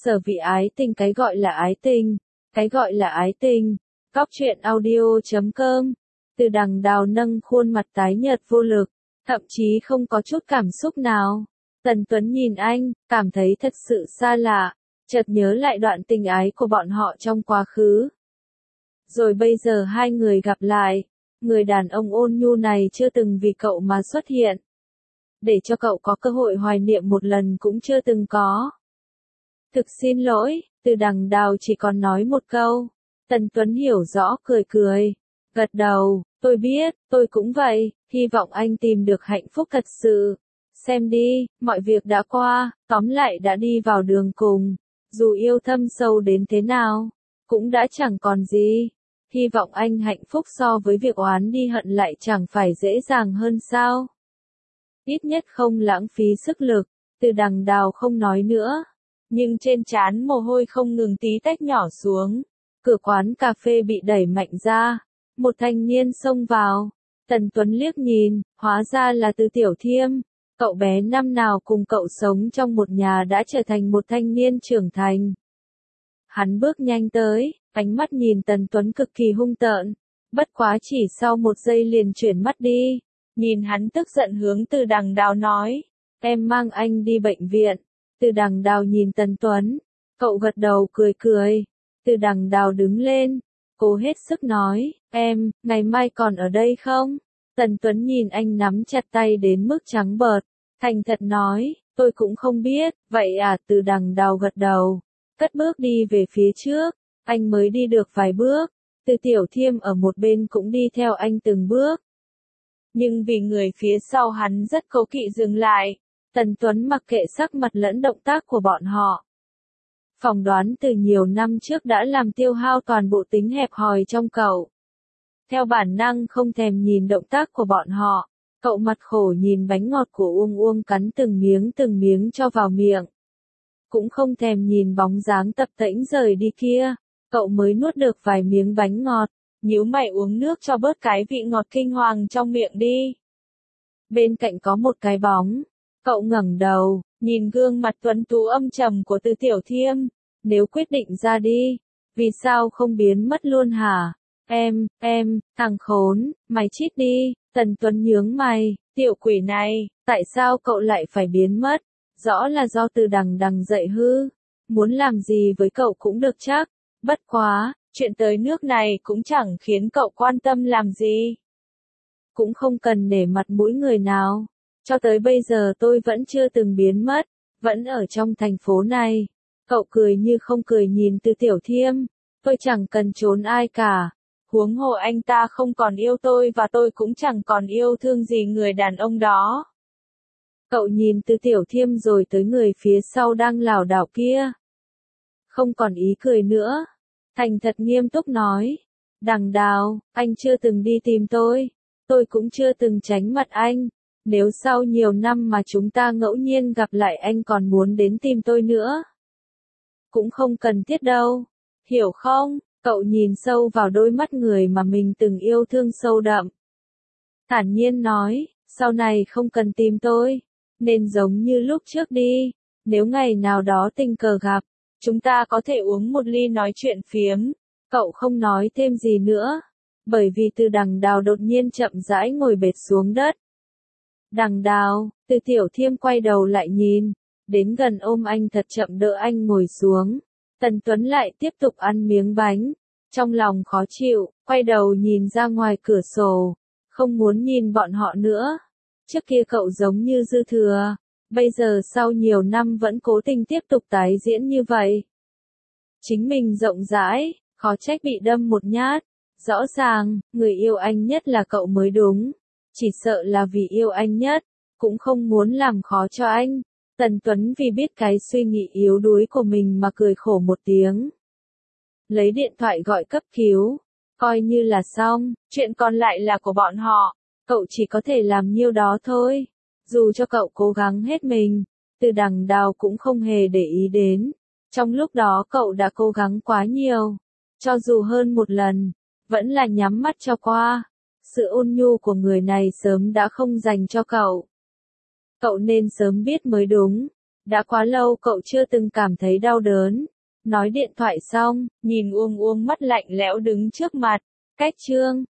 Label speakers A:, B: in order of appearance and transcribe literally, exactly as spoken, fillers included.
A: Sở vị ái tình. Cái gọi là ái tình, cái gọi là ái tình. Góc truyện audio chấm com. Từ Đằng Đào nâng khuôn mặt tái nhợt vô lực, thậm chí không có chút cảm xúc nào. Tần Tuấn nhìn anh, cảm thấy thật sự xa lạ, chợt nhớ lại đoạn tình ái của bọn họ trong quá khứ. Rồi bây giờ hai người gặp lại, người đàn ông ôn nhu này chưa từng vì cậu mà xuất hiện. Để cho cậu có cơ hội hoài niệm một lần cũng chưa từng có. Thực xin lỗi, Từ Đằng Đào chỉ còn nói một câu. Tần Tuấn hiểu rõ cười cười, gật đầu, tôi biết, tôi cũng vậy, hy vọng anh tìm được hạnh phúc thật sự. Xem đi, mọi việc đã qua, tóm lại đã đi vào đường cùng. Dù yêu thâm sâu đến thế nào, cũng đã chẳng còn gì. Hy vọng anh hạnh phúc so với việc oán đi hận lại chẳng phải dễ dàng hơn sao. Ít nhất không lãng phí sức lực. Từ Đằng Đào không nói nữa, nhưng trên trán mồ hôi không ngừng tí tách nhỏ xuống. Cửa quán cà phê bị đẩy mạnh ra, một thanh niên xông vào. Tần Tuấn liếc nhìn, hóa ra là Từ Tiểu Thiêm. Cậu bé năm nào cùng cậu sống trong một nhà đã trở thành một thanh niên trưởng thành. Hắn bước nhanh tới, ánh mắt nhìn Tần Tuấn cực kỳ hung tợn, bất quá chỉ sau một giây liền chuyển mắt đi. Nhìn hắn tức giận hướng Từ Đằng Đào nói, em mang anh đi bệnh viện. Từ Đằng Đào nhìn Tần Tuấn, cậu gật đầu cười cười. Từ Đằng Đào đứng lên, cố hết sức nói, em, ngày mai còn ở đây không? Tần Tuấn nhìn anh nắm chặt tay đến mức trắng bợt, thành thật nói, tôi cũng không biết, vậy à? Từ Đằng Đào gật đầu, cất bước đi về phía trước, anh mới đi được vài bước, Từ Tiểu Thiêm ở một bên cũng đi theo anh từng bước. Nhưng vì người phía sau hắn rất cố kỵ dừng lại, Tần Tuấn mặc kệ sắc mặt lẫn động tác của bọn họ. Phỏng đoán từ nhiều năm trước đã làm tiêu hao toàn bộ tính hẹp hòi trong cậu. Theo bản năng không thèm nhìn động tác của bọn họ, cậu mặt khổ nhìn bánh ngọt của Uông Uông cắn từng miếng từng miếng cho vào miệng. Cũng không thèm nhìn bóng dáng tập tễnh rời đi kia, cậu mới nuốt được vài miếng bánh ngọt, nhíu mày uống nước cho bớt cái vị ngọt kinh hoàng trong miệng đi. Bên cạnh có một cái bóng, cậu ngẩng đầu, nhìn gương mặt tuấn tú âm trầm của Từ Tiểu Thiêm, nếu quyết định ra đi, vì sao không biến mất luôn hả? Em, em, thằng khốn, mày chít đi. Tần Tuấn nhướng mày, tiểu quỷ này, tại sao cậu lại phải biến mất? Rõ là do Từ Đằng Đằng dạy hư, muốn làm gì với cậu cũng được chắc, bất quá, chuyện tới nước này cũng chẳng khiến cậu quan tâm làm gì. Cũng không cần nể mặt mũi người nào, cho tới bây giờ tôi vẫn chưa từng biến mất, vẫn ở trong thành phố này. Cậu cười như không cười nhìn Từ Tiểu Thiêm, tôi chẳng cần trốn ai cả. Huống hồ anh ta không còn yêu tôi và tôi cũng chẳng còn yêu thương gì người đàn ông đó. Cậu nhìn Từ Tiểu Thiêm rồi tới người phía sau đang lảo đảo kia. Không còn ý cười nữa. Thành thật nghiêm túc nói. Đằng Đào, anh chưa từng đi tìm tôi. Tôi cũng chưa từng tránh mặt anh. Nếu sau nhiều năm mà chúng ta ngẫu nhiên gặp lại anh còn muốn đến tìm tôi nữa, cũng không cần thiết đâu. Hiểu không? Cậu nhìn sâu vào đôi mắt người mà mình từng yêu thương sâu đậm. Thản nhiên nói, sau này không cần tìm tôi, nên giống như lúc trước đi. Nếu ngày nào đó tình cờ gặp, chúng ta có thể uống một ly nói chuyện phiếm. Cậu không nói thêm gì nữa, bởi vì Từ Đằng Đào đột nhiên chậm rãi ngồi bệt xuống đất. Đằng Đào, Từ Tiểu Thiêm quay đầu lại nhìn, đến gần ôm anh thật chậm đỡ anh ngồi xuống. Tần Tuấn lại tiếp tục ăn miếng bánh, trong lòng khó chịu, quay đầu nhìn ra ngoài cửa sổ, không muốn nhìn bọn họ nữa. Trước kia cậu giống như dư thừa, bây giờ sau nhiều năm vẫn cố tình tiếp tục tái diễn như vậy. Chính mình rộng rãi, khó trách bị đâm một nhát. Rõ ràng, người yêu anh nhất là cậu mới đúng. Chỉ sợ là vì yêu anh nhất, cũng không muốn làm khó cho anh. Tần Tuấn vì biết cái suy nghĩ yếu đuối của mình mà cười khổ một tiếng. Lấy điện thoại gọi cấp cứu, coi như là xong, chuyện còn lại là của bọn họ, cậu chỉ có thể làm nhiêu đó thôi. Dù cho cậu cố gắng hết mình, Từ Đằng Đào cũng không hề để ý đến. Trong lúc đó cậu đã cố gắng quá nhiều, cho dù hơn một lần, vẫn là nhắm mắt cho qua. Sự ôn nhu của người này sớm đã không dành cho cậu. Cậu nên sớm biết mới đúng. Đã quá lâu cậu chưa từng cảm thấy đau đớn. Nói điện thoại xong, nhìn Uông Uông mắt lạnh lẽo đứng trước mặt. Cách chương